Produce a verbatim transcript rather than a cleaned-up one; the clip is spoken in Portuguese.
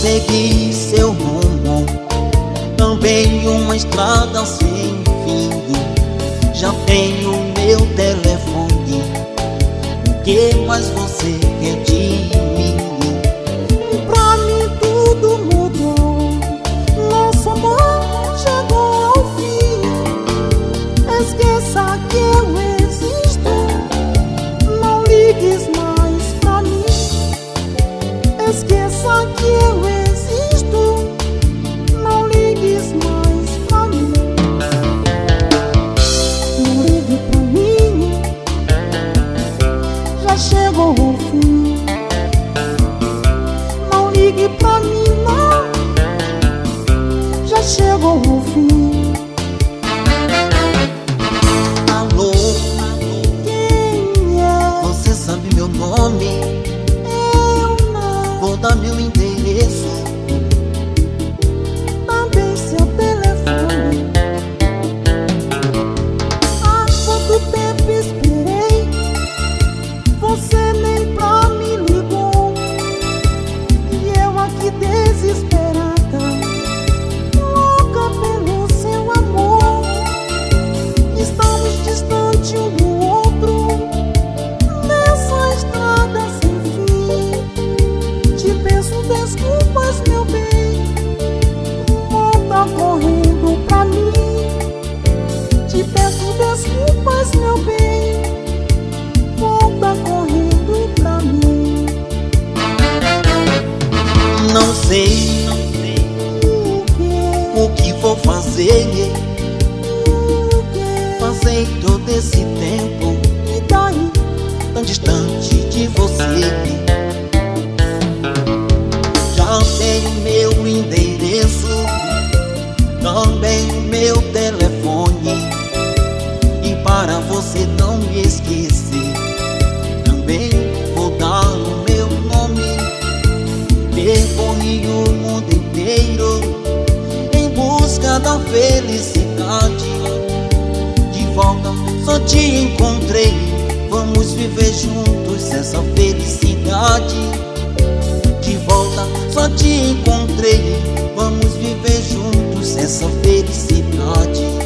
segui seu rumo, também uma estrada sem fim. Já tenho meu telefone, o que mais você quer de mim? Pra mim tudo mudou, nosso amor chegou ao fim. Esqueça que eu existo, não ligues mais pra mim. Esqueça que eu existo, não ligues mais pra mim. Não ligue pra mim, já chegou ao fim. Não ligue pra mim, não, já chegou ao fim. Alô, Quem é? você sabe meu nome? Eu não. Vou dar meu endereço, Também seu telefone. Há quanto tempo esperei, você nem pra mim ligou. E eu aqui desesperada, louca pelo seu amor. Estamos distantes um do outro, nessa estrada sem fim. Te peço desculpas, meu bem, volta correndo pra mim. Te peço desculpas, meu bem, volta correndo pra mim. não sei O que, o que vou fazer. o que, Passei todo esse tempo e daí? tão distante de você. Já tenho meu endereço, também o meu telefone. E para você não me esquecer, também vou dar o meu nome. Percorri o mundo inteiro em busca da felicidade. De volta só te encontrei, vamos viver juntos essa felicidade. De volta só te encontrei, vamos viver juntos essa felicidade.